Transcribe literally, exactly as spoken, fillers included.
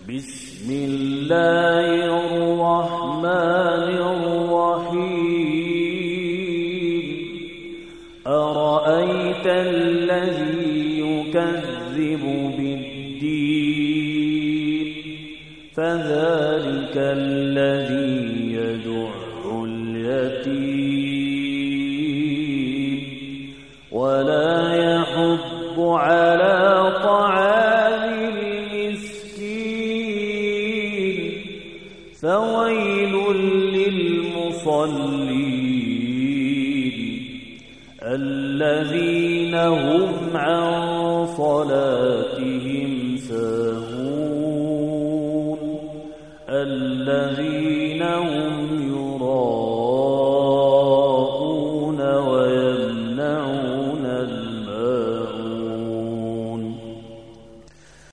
بسم الله الرحمن الرحيم أرأيت الذي يكذب بالدين فذلك الذي يدع اليتيم ولا يحض على طعام المسكين فويل للمصلين الذين هم عن صلاتهم ساهون الذين